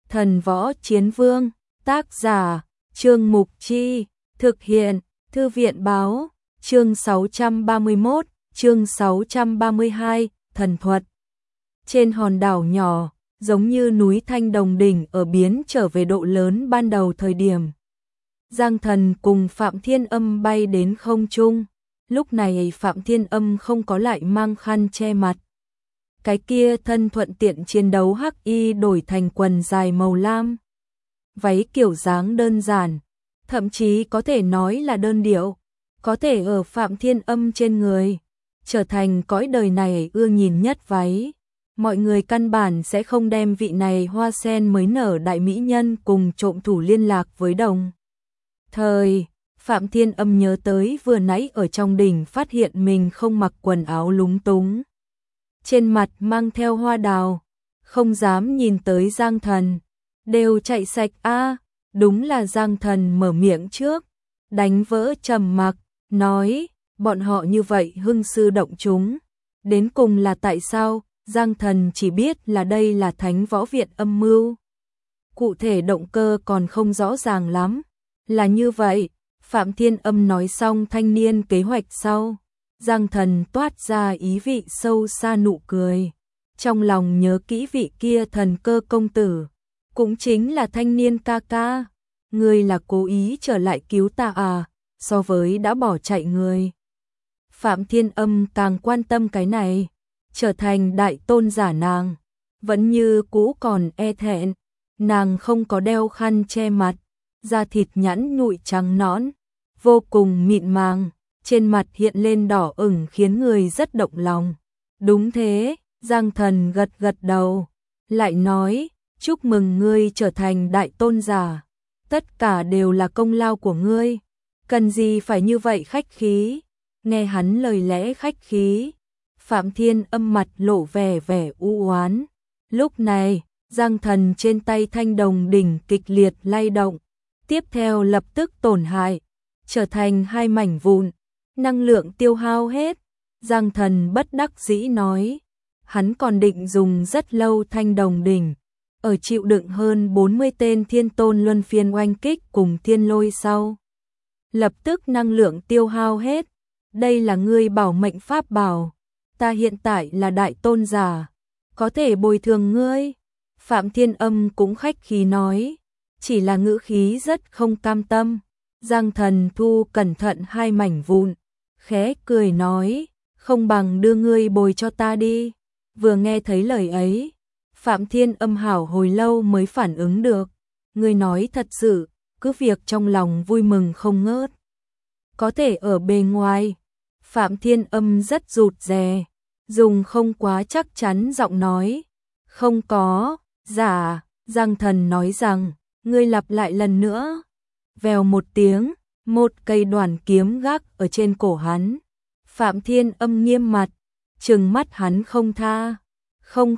Thần Võ Chiến Vương, tác giả, Trương Mục Chi, thực hiện, Thư viện Báo, chương 631, chương 632, thần thuật. Trên hòn đảo nhỏ, giống như núi Thanh Đồng đỉnh ở biến trở về độ lớn ban đầu thời điểm. Giang Thần cùng Phạm Thiên Âm bay đến không trung, lúc này Phạm Thiên Âm không có lại mang khăn che mặt. Cái kia thân thuận tiện chiến đấu hắc y đổi thành quần dài màu lam. Váy kiểu dáng đơn giản, thậm chí có thể nói là đơn điệu, có thể ở Phạm Thiên Âm trên người, trở thành cõi đời này ưa nhìn nhất váy. Mọi người căn bản sẽ không đem vị này hoa sen mới nở đại mỹ nhân cùng trộm thủ liên lạc với đồng. Thời, Phạm Thiên Âm nhớ tới vừa nãy ở trong đỉnh phát hiện mình không mặc quần áo lúng túng. Trên mặt mang theo hoa đào, không dám nhìn tới Giang Thần, đều chạy sạch a. Đúng là Giang Thần mở miệng trước, đánh vỡ trầm mặc, nói, bọn họ như vậy hưng sư động chúng, đến cùng là tại sao? Giang Thần chỉ biết là đây là Thánh Võ Viện âm mưu. Cụ thể động cơ còn không rõ ràng lắm. Là như vậy, Phạm Thiên Âm nói xong thanh niên kế hoạch sau. Giang Thần toát ra ý vị sâu xa nụ cười. Trong lòng nhớ kỹ vị kia thần cơ công tử. Cũng chính là thanh niên ca ca. Người là cố ý trở lại cứu ta à, so với đã bỏ chạy người. Phạm Thiên Âm càng quan tâm cái này. Trở thành đại tôn giả nàng, vẫn như cũ còn e thẹn, nàng không có đeo khăn che mặt, da thịt nhẵn nhụi trắng nõn, vô cùng mịn màng, trên mặt hiện lên đỏ ửng khiến người rất động lòng. Đúng thế, Giang Thần gật gật đầu, lại nói, chúc mừng ngươi trở thành đại tôn giả, tất cả đều là công lao của ngươi, cần gì phải như vậy khách khí. Nghe hắn lời lẽ khách khí, Phạm Thiên Âm mặt lộ vẻ u oán. Lúc này, Giang Thần trên tay thanh đồng đỉnh kịch liệt lay động, tiếp theo lập tức tổn hại, trở thành hai mảnh vụn, năng lượng tiêu hao hết. Giang Thần bất đắc dĩ nói, hắn còn định dùng rất lâu thanh đồng đỉnh, ở chịu đựng hơn 40 tên thiên tôn luân phiên oanh kích cùng thiên lôi sau. Lập tức năng lượng tiêu hao hết, đây là ngươi bảo mệnh pháp bảo. Ta hiện tại là đại tôn giả, có thể bồi thường ngươi. Phạm Thiên Âm cũng khách khí nói, chỉ là ngữ khí rất không cam tâm. Giang Thần thu cẩn thận hai mảnh vụn, khẽ cười nói, không bằng đưa ngươi bồi cho ta đi. Vừa nghe thấy lời ấy, Phạm Thiên Âm hảo hồi lâu mới phản ứng được. Ngươi nói thật sự, cứ việc trong lòng vui mừng không ngớt. Có thể ở bề ngoài, Phạm Thiên Âm rất rụt rè, dùng không quá chắc chắn giọng nói, không có, giả. Giang Thần nói rằng, ngươi lặp lại lần nữa. Vèo một tiếng, một cây đoản kiếm gác ở trên cổ hắn. Phạm Thiên Âm nghiêm mặt, trừng mắt hắn không tha. Không,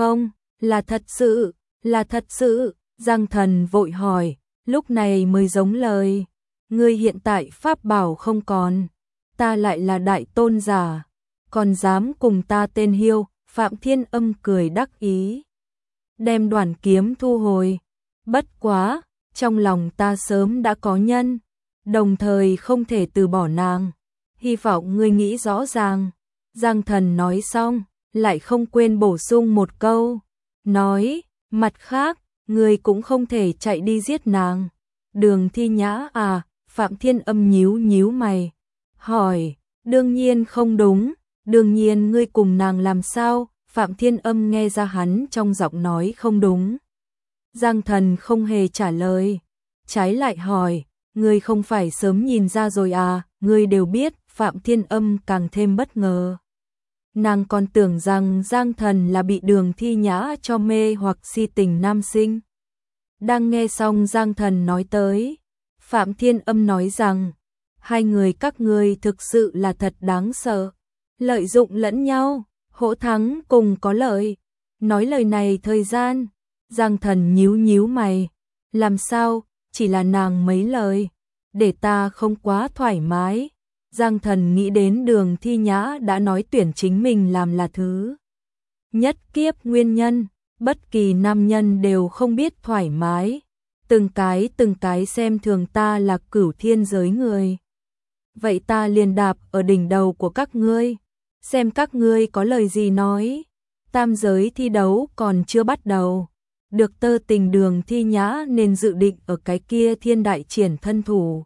là thật sự, là thật sự. Giang Thần vội hỏi, lúc này mới giống lời, ngươi hiện tại pháp bảo không còn, ta lại là đại tôn giả, còn dám cùng ta tên hiêu. Phạm Thiên Âm cười đắc ý, đem đoản kiếm thu hồi. Bất quá, trong lòng ta sớm đã có nhân, đồng thời không thể từ bỏ nàng, hy vọng ngươi nghĩ rõ ràng. Giang Thần nói xong, lại không quên bổ sung một câu, nói, mặt khác, ngươi cũng không thể chạy đi giết nàng. Đường Thi Nhã à? Phạm Thiên Âm nhíu mày, hỏi, đương nhiên không đúng, đương nhiên ngươi cùng nàng làm sao? Phạm Thiên Âm nghe ra hắn trong giọng nói không đúng. Giang Thần không hề trả lời, trái lại hỏi, ngươi không phải sớm nhìn ra rồi à? Ngươi đều biết. Phạm Thiên Âm càng thêm bất ngờ. Nàng còn tưởng rằng Giang Thần là bị Đường Thi Nhã cho mê hoặc si tình nam sinh. Đang nghe xong Giang Thần nói tới, Phạm Thiên Âm nói rằng, hai người các ngươi thực sự là thật đáng sợ, lợi dụng lẫn nhau, hỗ thắng cùng có lợi. Nói lời này thời gian, Giang Thần nhíu mày, làm sao, chỉ là nàng mấy lời, để ta không quá thoải mái. Giang Thần nghĩ đến Đường Thi Nhã đã nói tuyển chính mình làm là thứ nhất kiếp nguyên nhân, bất kỳ nam nhân đều không biết thoải mái, từng cái xem thường ta là Cửu Thiên giới người. Vậy ta liền đạp ở đỉnh đầu của các ngươi, xem các ngươi có lời gì nói. Tam giới thi đấu còn chưa bắt đầu, được Tơ Tình Đường Thi Nhã nên dự định ở cái kia thiên đại triển thân thủ.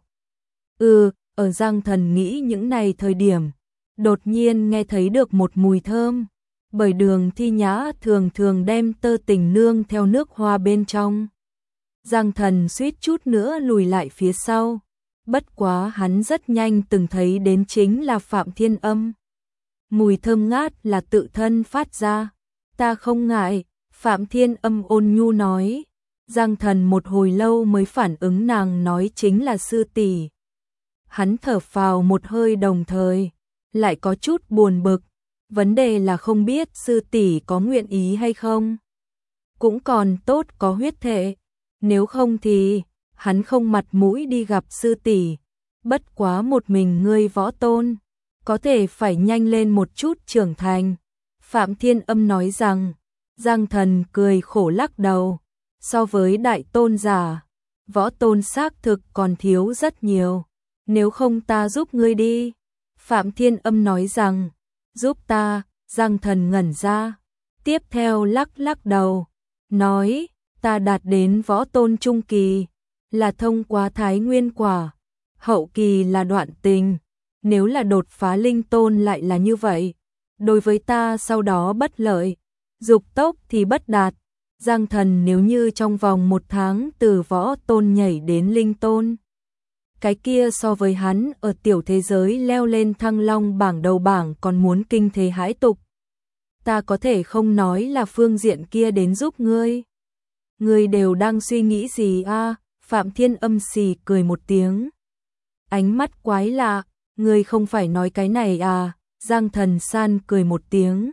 Ở Giang Thần nghĩ những này thời điểm, đột nhiên nghe thấy được một mùi thơm, bởi Đường Thi Nhã thường thường đem Tơ Tình nương theo nước hoa bên trong. Giang Thần suýt chút nữa lùi lại phía sau, bất quá hắn rất nhanh từng thấy đến chính là Phạm Thiên Âm. Mùi thơm ngát là tự thân phát ra, ta không ngại, Phạm Thiên Âm ôn nhu nói. Giang Thần một hồi lâu mới phản ứng nàng nói chính là sư tỷ. Hắn thở phào một hơi đồng thời, lại có chút buồn bực, vấn đề là không biết sư tỷ có nguyện ý hay không. Cũng còn tốt có huyết thể, nếu không thì hắn không mặt mũi đi gặp sư tỷ. Bất quá một mình ngươi võ tôn, có thể phải nhanh lên một chút trưởng thành. Phạm Thiên Âm nói rằng. Giang Thần cười khổ lắc đầu, so với đại tôn giả, võ tôn xác thực còn thiếu rất nhiều, nếu không ta giúp ngươi đi. Phạm Thiên Âm nói rằng, giúp ta. Giang Thần ngẩn ra, tiếp theo lắc đầu, nói, ta đạt đến võ tôn trung kỳ, là thông qua thái nguyên quả, hậu kỳ là đoạn tình, nếu là đột phá linh tôn lại là như vậy, đối với ta sau đó bất lợi. Dục tốc thì bất đạt. Giang Thần nếu như trong vòng 1 tháng từ võ tôn nhảy đến linh tôn, cái kia so với hắn ở tiểu thế giới leo lên thăng long bảng đầu bảng còn muốn kinh thế hãi tục. Ta có thể không nói là phương diện kia đến giúp ngươi. Ngươi đều đang suy nghĩ gì a? Phạm Thiên Âm xì cười một tiếng. Ánh mắt quái lạ, ngươi không phải nói cái này à? Giang Thần san cười một tiếng.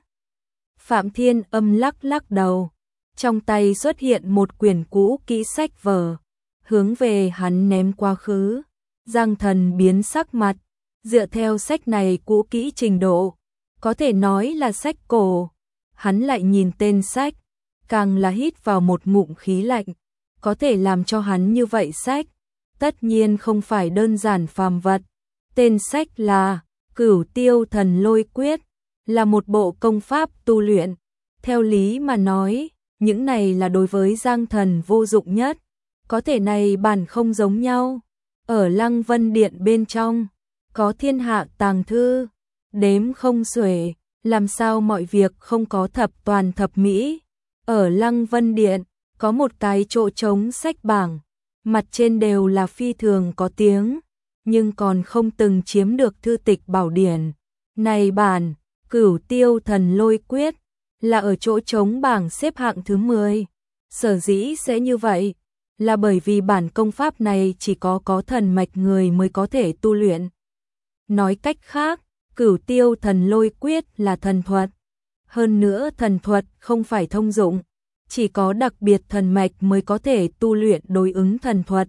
Phạm Thiên Âm lắc đầu, trong tay xuất hiện một quyển cũ kỹ sách vở, hướng về hắn ném quá khứ. Giang Thần biến sắc mặt, dựa theo sách này cũ kỹ trình độ, có thể nói là sách cổ. Hắn lại nhìn tên sách, càng là hít vào một ngụm khí lạnh, có thể làm cho hắn như vậy sách, tất nhiên không phải đơn giản phàm vật. Tên sách là Cửu Tiêu Thần Lôi Quyết, là một bộ công pháp tu luyện. Theo lý mà nói, những này là đối với Giang Thần vô dụng nhất, có thể này bản không giống nhau. Ở Lăng Vân Điện bên trong, có thiên hạ tàng thư, đếm không xuể, làm sao mọi việc không có thập toàn thập mỹ. Ở Lăng Vân Điện, có một cái chỗ trống sách bảng, mặt trên đều là phi thường có tiếng, nhưng còn không từng chiếm được thư tịch bảo điển. Này bản, Cửu Tiêu Thần Lôi Quyết, là ở chỗ trống bảng xếp hạng thứ 10. Sở dĩ sẽ như vậy, là bởi vì bản công pháp này chỉ có thần mạch người mới có thể tu luyện. Nói cách khác, Cửu Tiêu Thần Lôi Quyết là thần thuật. Hơn nữa thần thuật không phải thông dụng, chỉ có đặc biệt thần mạch mới có thể tu luyện đối ứng thần thuật.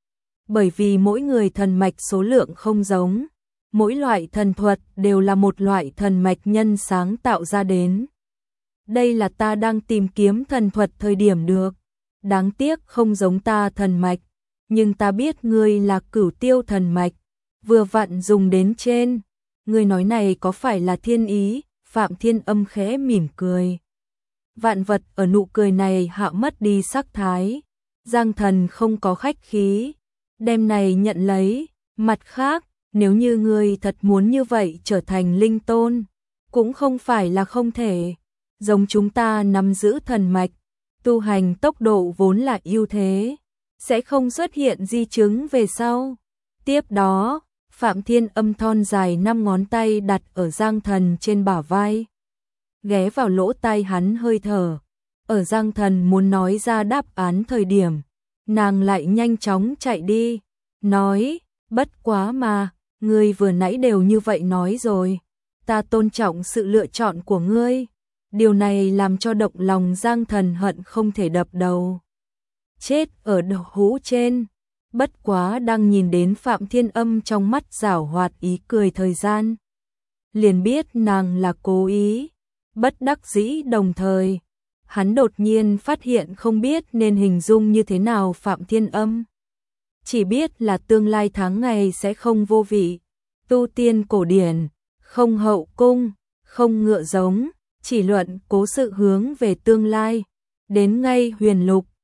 Bởi vì mỗi người thần mạch số lượng không giống, mỗi loại thần thuật đều là một loại thần mạch nhân sáng tạo ra đến. Đây là ta đang tìm kiếm thần thuật thời điểm được. Đáng tiếc không giống ta thần mạch, nhưng ta biết ngươi là Cửu Tiêu thần mạch, vừa vặn dùng đến trên. Ngươi nói này có phải là thiên ý? Phạm Thiên Âm khẽ mỉm cười. Vạn vật ở nụ cười này hạ mất đi sắc thái. Giang Thần không có khách khí, đem này nhận lấy. Mặt khác, nếu như ngươi thật muốn như vậy trở thành linh tôn, cũng không phải là không thể. Giống chúng ta nắm giữ thần mạch, tu hành tốc độ vốn là ưu thế, sẽ không xuất hiện di chứng về sau. Tiếp đó, Phạm Thiên Âm thon dài 5 ngón tay đặt ở Giang Thần trên bả vai, ghé vào lỗ tai hắn hơi thở. Ở Giang Thần muốn nói ra đáp án thời điểm, nàng lại nhanh chóng chạy đi, nói, bất quá mà, ngươi vừa nãy đều như vậy nói rồi, ta tôn trọng sự lựa chọn của ngươi. Điều này làm cho động lòng Giang Thần hận không thể đập đầu chết ở đầu hũ trên. Bất quá đang nhìn đến Phạm Thiên Âm trong mắt giảo hoạt ý cười thời gian, liền biết nàng là cố ý. Bất đắc dĩ đồng thời, hắn đột nhiên phát hiện không biết nên hình dung như thế nào Phạm Thiên Âm. Chỉ biết là tương lai tháng ngày sẽ không vô vị, tu tiên cổ điển, không hậu cung, không ngựa giống, chỉ luận cố sự hướng về tương lai. Đến ngay huyền lục,